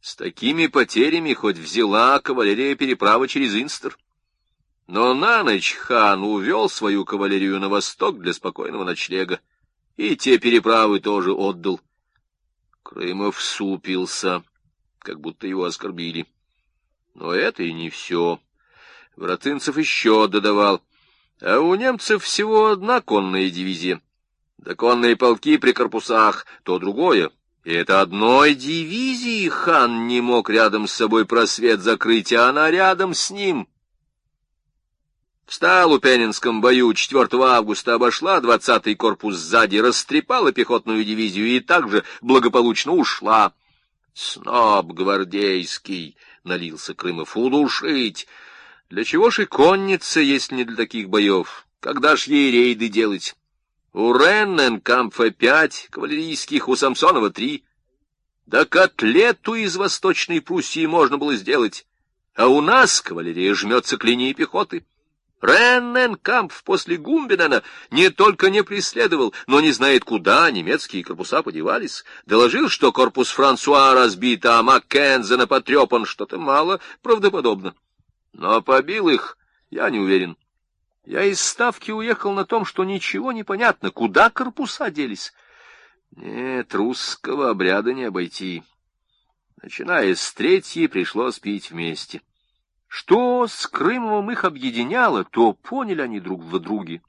С такими потерями хоть взяла кавалерия переправы через Инстер. Но на ночь хан увел свою кавалерию на восток для спокойного ночлега, и те переправы тоже отдал. Крымов супился, как будто его оскорбили. Но это и не все. Воротынцев еще додавал. А у немцев всего одна конная дивизия. Да конные полки при корпусах, то другое. И это одной дивизии хан не мог рядом с собой просвет закрыть, а она рядом с ним. В Столыпинском бою 4 августа обошла 20-й корпус сзади, растрепала пехотную дивизию и также благополучно ушла. Сноб гвардейский, налился Крымов, удушить. Для чего ж и конница, если не для таких боев? Когда ж ей рейды делать? У Ренненкампфа 5 кавалерийских, у Самсонова 3. Да котлету из Восточной Пруссии можно было сделать. А у нас кавалерия жмется к линии пехоты. Ренненкампф после Гумбинена не только не преследовал, но не знает, куда немецкие корпуса подевались. Доложил, что корпус Франсуа разбит, а Маккензена потрепан, что-то мало правдоподобно. Но побил их, я не уверен. Я из Ставки уехал на том, что ничего не понятно, куда корпуса делись. Нет, русского обряда не обойти. Начиная с 3-й, пришлось пить вместе. Что с Крымовым их объединяло, то поняли они друг в друге.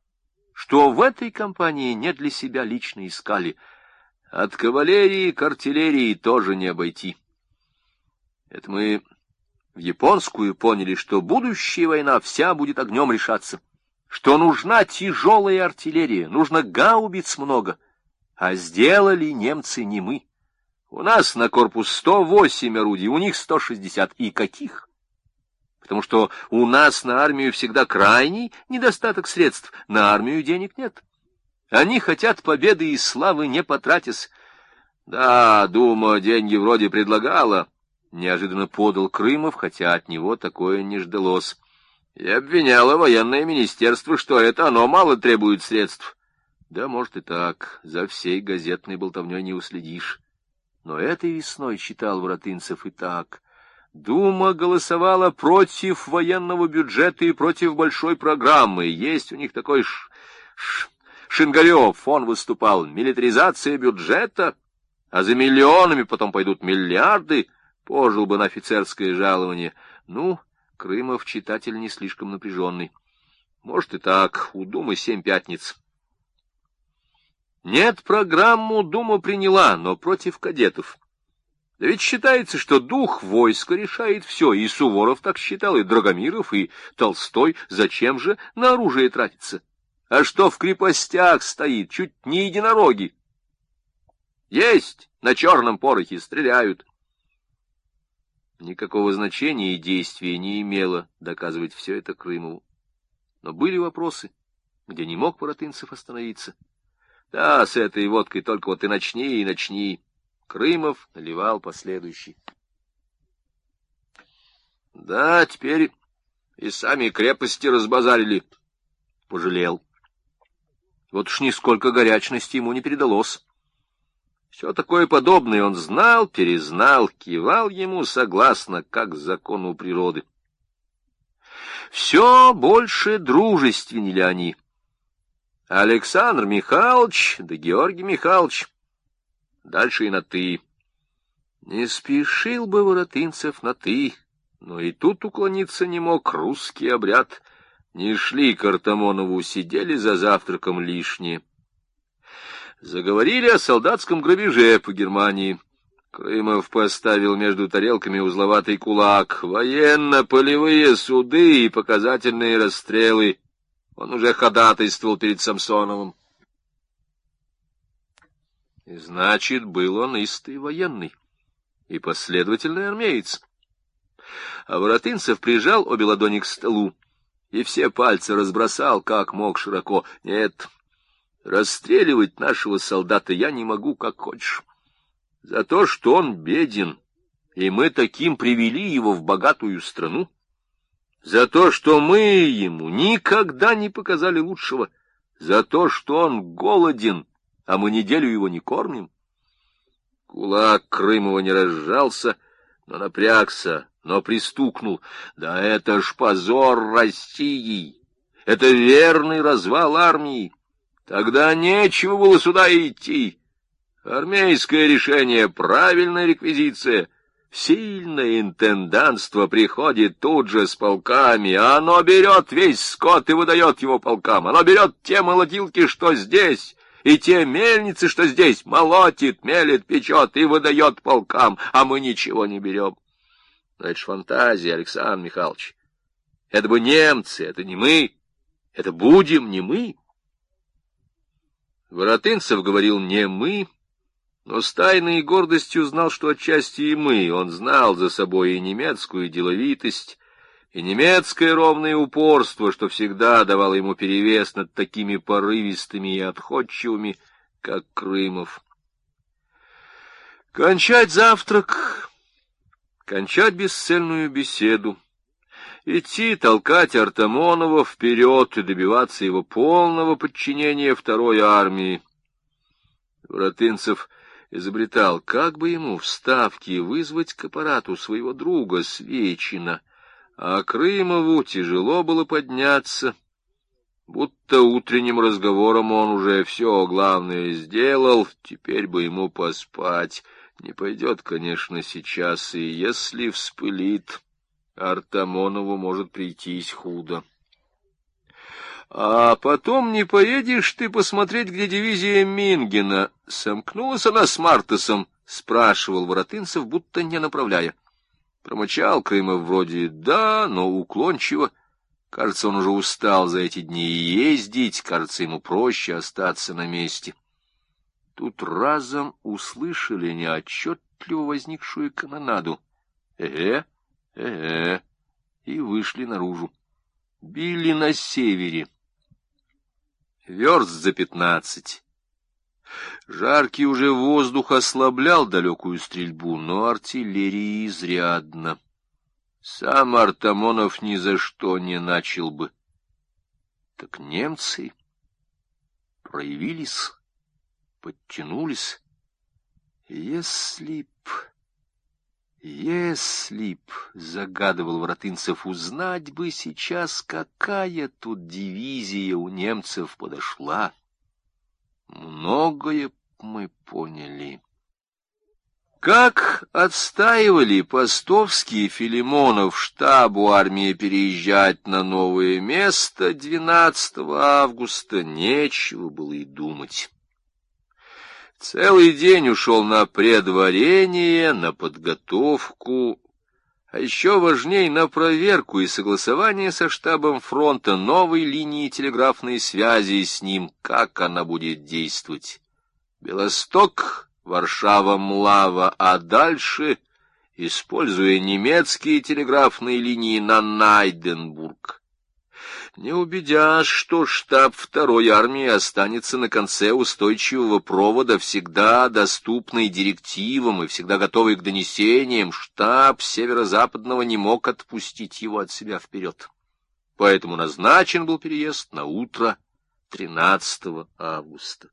Что в этой компании не для себя лично искали. От кавалерии к артиллерии тоже не обойти. Это мы в японскую поняли, что будущая война вся будет огнем решаться. Что нужна тяжелая артиллерия, нужно гаубиц много. А сделали немцы не мы. У нас на корпус 108 орудий, у них 160. И каких? Потому что у нас на армию всегда крайний недостаток средств, на армию денег нет. Они хотят победы и славы, не потратясь. Да, Дума деньги вроде предлагала, неожиданно подал Крымов, хотя от него такое не ждалось. И обвиняло военное министерство, что это оно мало требует средств. Да, может и так, за всей газетной болтовней не уследишь. Но этой весной читал Воротынцев и так. Дума голосовала против военного бюджета и против большой программы. Есть у них такой Шингарев, он выступал. Милитаризация бюджета, а за миллионами потом пойдут миллиарды. Пожил бы на офицерское жалование. Ну, Крымов читатель не слишком напряженный. Может и так, у Думы 7 пятниц. Нет, программу Дума приняла, но против кадетов. Да ведь считается, что дух войска решает все, и Суворов так считал, и Драгомиров, и Толстой. Зачем же на оружие тратиться? А что в крепостях стоит, чуть не единороги? Есть, на черном порохе стреляют. Никакого значения и действия не имело доказывать все это Крымову. Но были вопросы, где не мог Воротынцев остановиться. Да, с этой водкой только вот и начни, и начни. Крымов наливал последующий. Да, теперь и сами крепости разбазарили. Пожалел. Вот уж нисколько горячности ему не передалось. Все такое подобное он знал, перезнал, кивал ему согласно, как закону природы. Все больше дружественнели они. Александр Михайлович да Георгий Михайлович. Дальше и на «ты». Не спешил бы Воротынцев на «ты», но и тут уклониться не мог русский обряд. Не шли к Артамонову, сидели за завтраком лишние. Заговорили о солдатском грабеже по Германии. Крымов поставил между тарелками узловатый кулак. Военно-полевые суды и показательные расстрелы. Он уже ходатайствовал перед Самсоновым. И значит, был он истый военный и последовательный армеец. А Воротынцев прижал обе ладони к столу и все пальцы разбросал, как мог, широко. Нет, расстреливать нашего солдата я не могу, как хочешь. За то, что он беден, и мы таким привели его в богатую страну. За то, что мы ему никогда не показали лучшего. За то, что он голоден, а мы неделю его не кормим. Кулак Крымова не разжался, но напрягся, но пристукнул. Да это ж позор России! Это верный развал армии! Тогда нечего было сюда идти. Армейское решение — правильная реквизиция. Сильное интендантство приходит тут же с полками, а оно берет весь скот и выдает его полкам. Оно берет те молотилки, что здесь, и те мельницы, что здесь, молотит, мелет, печет и выдает полкам, а мы ничего не берем. Но это ж фантазия, Александр Михайлович. Это бы немцы, это не мы. Это будем не мы. Воротынцев говорил «не мы», но с тайной гордостью знал, что отчасти и мы. Он знал за собой и немецкую деловитость, и немецкое ровное упорство, что всегда давало ему перевес над такими порывистыми и отходчивыми, как Крымов. Кончать завтрак, кончать бесцельную беседу, идти толкать Артамонова вперед и добиваться его полного подчинения второй армии. Воротынцев изобретал, как бы ему в Ставке вызвать к аппарату своего друга Свечина, а Крымову тяжело было подняться, будто утренним разговором он уже все главное сделал, теперь бы ему поспать. Не пойдет, конечно, сейчас, и если вспылит, Артамонову может прийтись худо. А потом не поедешь ты посмотреть, где дивизия Мингена? Сомкнулась она с Мартасом, спрашивал Воротынцев, будто не направляя. Промычал Крымов вроде «да», но уклончиво. Кажется, он уже устал за эти дни ездить, кажется, ему проще остаться на месте. Тут разом услышали неотчетливо возникшую канонаду. И вышли наружу. Били на севере. Верст за 15. Жаркий уже воздух ослаблял далекую стрельбу, но артиллерии изрядно. Сам Артамонов ни за что не начал бы. Так немцы проявились, подтянулись. Если б, загадывал Воротынцев, узнать бы сейчас, какая тут дивизия у немцев подошла. Многое мы поняли. Как отстаивали Постовский и Филимонов штабу армии переезжать на новое место 12 августа, нечего было и думать. Целый день ушел на предварение, на подготовку, а еще важнее на проверку и согласование со штабом фронта новой линии телеграфной связи с ним, как она будет действовать. Белосток, Варшава, Млава, а дальше, используя немецкие телеграфные линии, на Найденбург. Не убедясь, что штаб второй армии останется на конце устойчивого провода, всегда доступный директивам и всегда готовый к донесениям, штаб северо-западного не мог отпустить его от себя вперед. Поэтому назначен был переезд на утро 13 августа.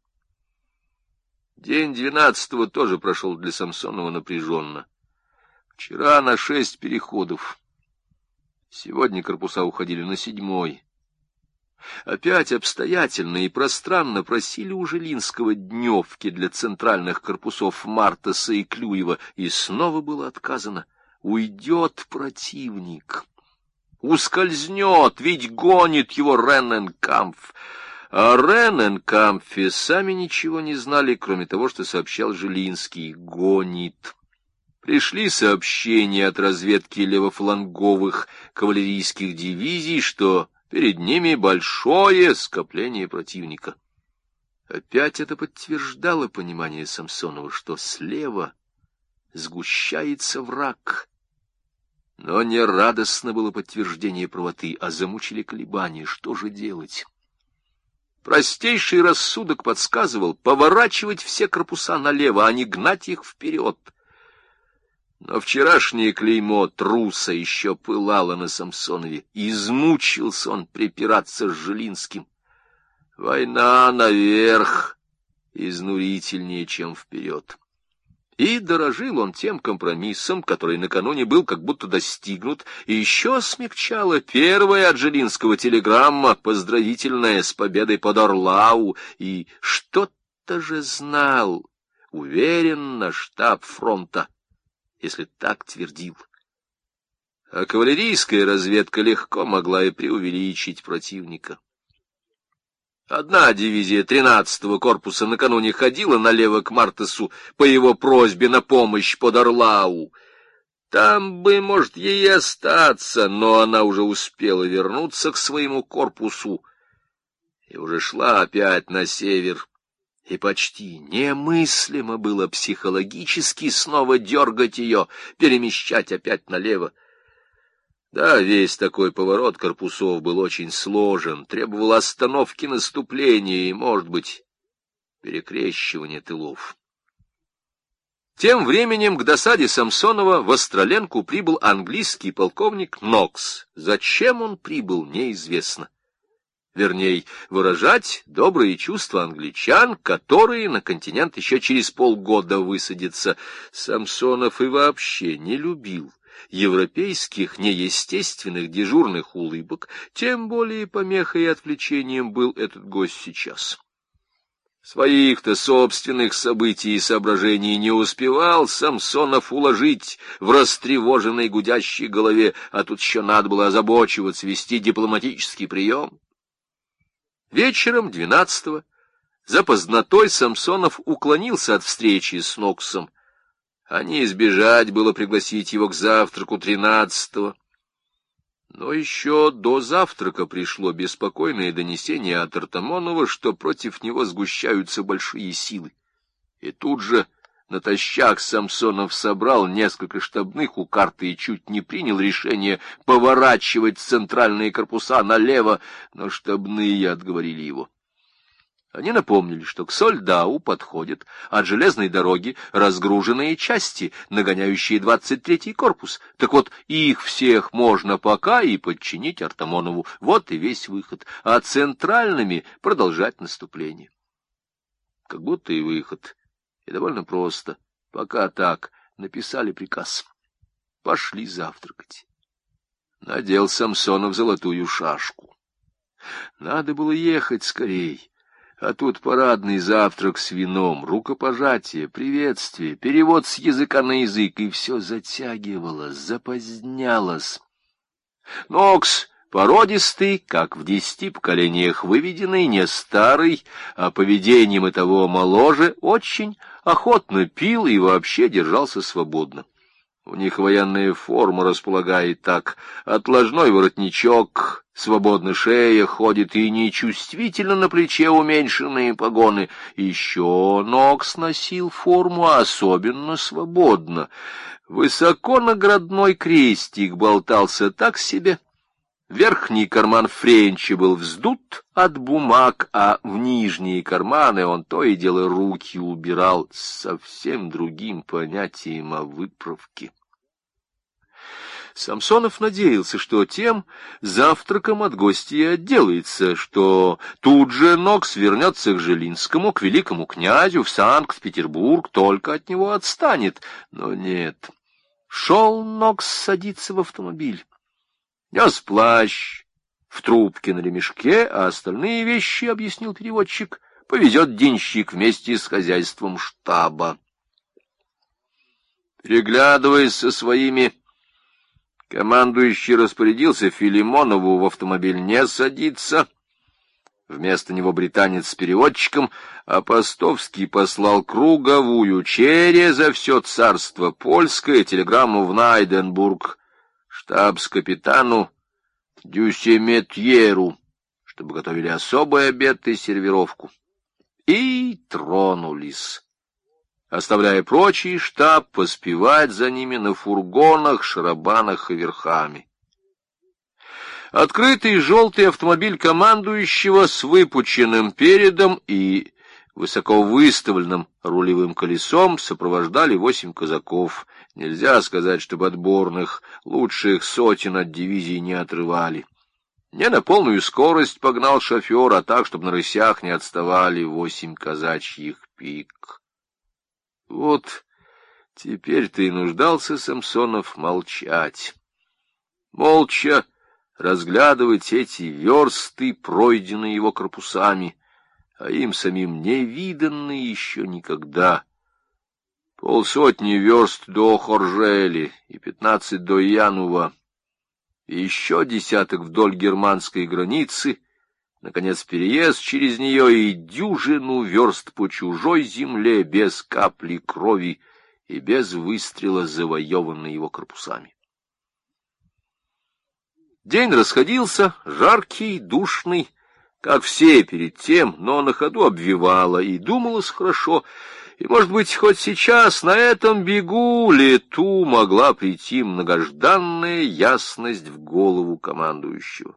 День 12-го тоже прошел для Самсонова напряженно. Вчера на 6 переходов. Сегодня корпуса уходили на 7-й. Опять обстоятельно и пространно просили у Жилинского дневки для центральных корпусов Мартаса и Клюева, и снова было отказано. Уйдет противник, ускользнет, ведь гонит его Ренненкампф. О Ренненкампфе сами ничего не знали, кроме того, что сообщал Жилинский. Гонит. Пришли сообщения от разведки левофланговых кавалерийских дивизий, что перед ними большое скопление противника. Опять это подтверждало понимание Самсонова, что слева сгущается враг. Но не радостно было подтверждение правоты, а замучили колебания. Что же делать? Простейший рассудок подсказывал поворачивать все корпуса налево, а не гнать их вперед. Но вчерашнее клеймо труса еще пылало на Самсонове. Измучился он припираться с Жилинским. Война наверх изнурительнее, чем вперед. И дорожил он тем компромиссом, который накануне был как будто достигнут, и еще смягчала первая от Жилинского телеграмма, поздравительная с победой под Орлау, и что-то же знал, уверенно, штаб фронта, если так твердил. А кавалерийская разведка легко могла и преувеличить противника. Одна дивизия 13-го корпуса накануне ходила налево к Мартесу по его просьбе на помощь под Орлау. Там бы, может, ей остаться, но она уже успела вернуться к своему корпусу и уже шла опять на север. И почти немыслимо было психологически снова дергать ее, перемещать опять налево. Да, весь такой поворот корпусов был очень сложен, требовал остановки наступления и, может быть, перекрещивания тылов. Тем временем к досаде Самсонова в Остроленку прибыл английский полковник Нокс. Зачем он прибыл, неизвестно. Вернее, выражать добрые чувства англичан, которые на континент еще через полгода высадятся. Самсонов и вообще не любил европейских неестественных дежурных улыбок, тем более помехой и отвлечением был этот гость сейчас. Своих-то собственных событий и соображений не успевал Самсонов уложить в растревоженной гудящей голове, а тут еще надо было озабочиваться, вести дипломатический прием. Вечером 12-го за позднотой Самсонов уклонился от встречи с Ноксом, а не избежать было пригласить его к завтраку 13-го. Но еще до завтрака пришло беспокойное донесение от Артамонова, что против него сгущаются большие силы. И тут же натощак Самсонов собрал несколько штабных у карты и чуть не принял решение поворачивать центральные корпуса налево, но штабные отговорили его. Они напомнили, что к Сольдау подходят от железной дороги разгруженные части, нагоняющие 23-й корпус. Так вот, их всех можно пока и подчинить Артамонову. Вот и весь выход. А центральными продолжать наступление. Как будто и выход. И довольно просто. Пока так. Написали приказ. Пошли завтракать. Надел Самсонов золотую шашку. Надо было ехать скорей. А тут парадный завтрак с вином, рукопожатие, приветствие, перевод с языка на язык, и все затягивалось, запозднялось. Нокс, породистый, как в 10 поколениях выведенный, не старый, а поведением и того моложе, очень охотно пил и вообще держался свободно. У них военная форма располагает так: отложной воротничок, свободно шея, ходит и нечувствительно на плече уменьшенные погоны. Еще Нокс носил форму особенно свободно. Высоко наградной крестик болтался так себе. Верхний карман френча был вздут от бумаг, а в нижние карманы он то и дело руки убирал с совсем другим понятием о выправке. Самсонов надеялся, что тем завтраком от гостя отделается, что тут же Нокс вернется к Жилинскому, к великому князю, в Санкт-Петербург, только от него отстанет. Но нет. Шел Нокс садиться в автомобиль. Нес плащ в трубке на ремешке, а остальные вещи, объяснил переводчик, повезет денщик вместе с хозяйством штаба. Переглядываясь со своими, командующий распорядился Филимонову в автомобиль не садиться. Вместо него британец с переводчиком, а Постовский послал круговую через все царство польское телеграмму в Найденбург штабс-капитану Дюсеметьеру, чтобы готовили особый обед и сервировку. И тронулись, оставляя прочий штаб поспевать за ними на фургонах, шарабанах и верхами. Открытый желтый автомобиль командующего с выпученным передом и высоко выставленным рулевым колесом сопровождали 8 казаков. Нельзя сказать, чтобы отборных, лучших сотен от дивизии не отрывали. Не на полную скорость погнал шофер, а так, чтобы на рысях не отставали 8 казачьих пик. Вот Теперь-то и нуждался Самсонов молчать. Молча разглядывать эти версты, пройденные его корпусами, а им самим не виданные еще никогда. 50 верст до Хоржели и 15 до Янува, и еще 10 вдоль германской границы, наконец, переезд через нее и 10 верст по чужой земле без капли крови и без выстрела, завоеванной его корпусами. День расходился, жаркий, душный, как все перед тем, но на ходу обвивало, и думалось хорошо, и, может быть, хоть сейчас на этом бегу лету могла прийти многожданная ясность в голову командующего.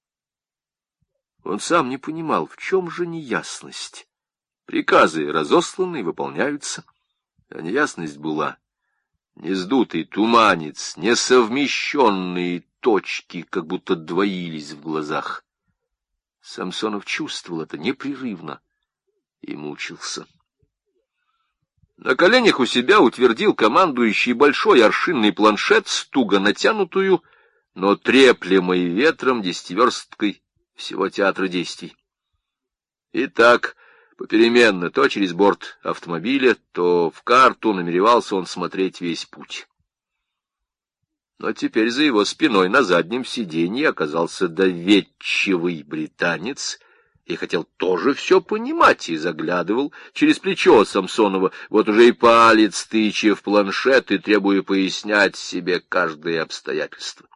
Он сам не понимал, в чем же неясность. Приказы разосланы и выполняются, а неясность была нездутый туманец, несовмещенные точки, как будто двоились в глазах. Самсонов чувствовал это непрерывно и мучился. На коленях у себя утвердил командующий большой аршинный планшет с туго натянутую, но треплемой ветром 10-версткой всего театра действий. И так, попеременно, то через борт автомобиля, то в карту намеревался он смотреть весь путь. Но теперь за его спиной на заднем сиденье оказался доверчивый британец и хотел тоже все понимать, и заглядывал через плечо Самсонова, вот уже и палец тыча в планшет и требуя пояснять себе каждое обстоятельство.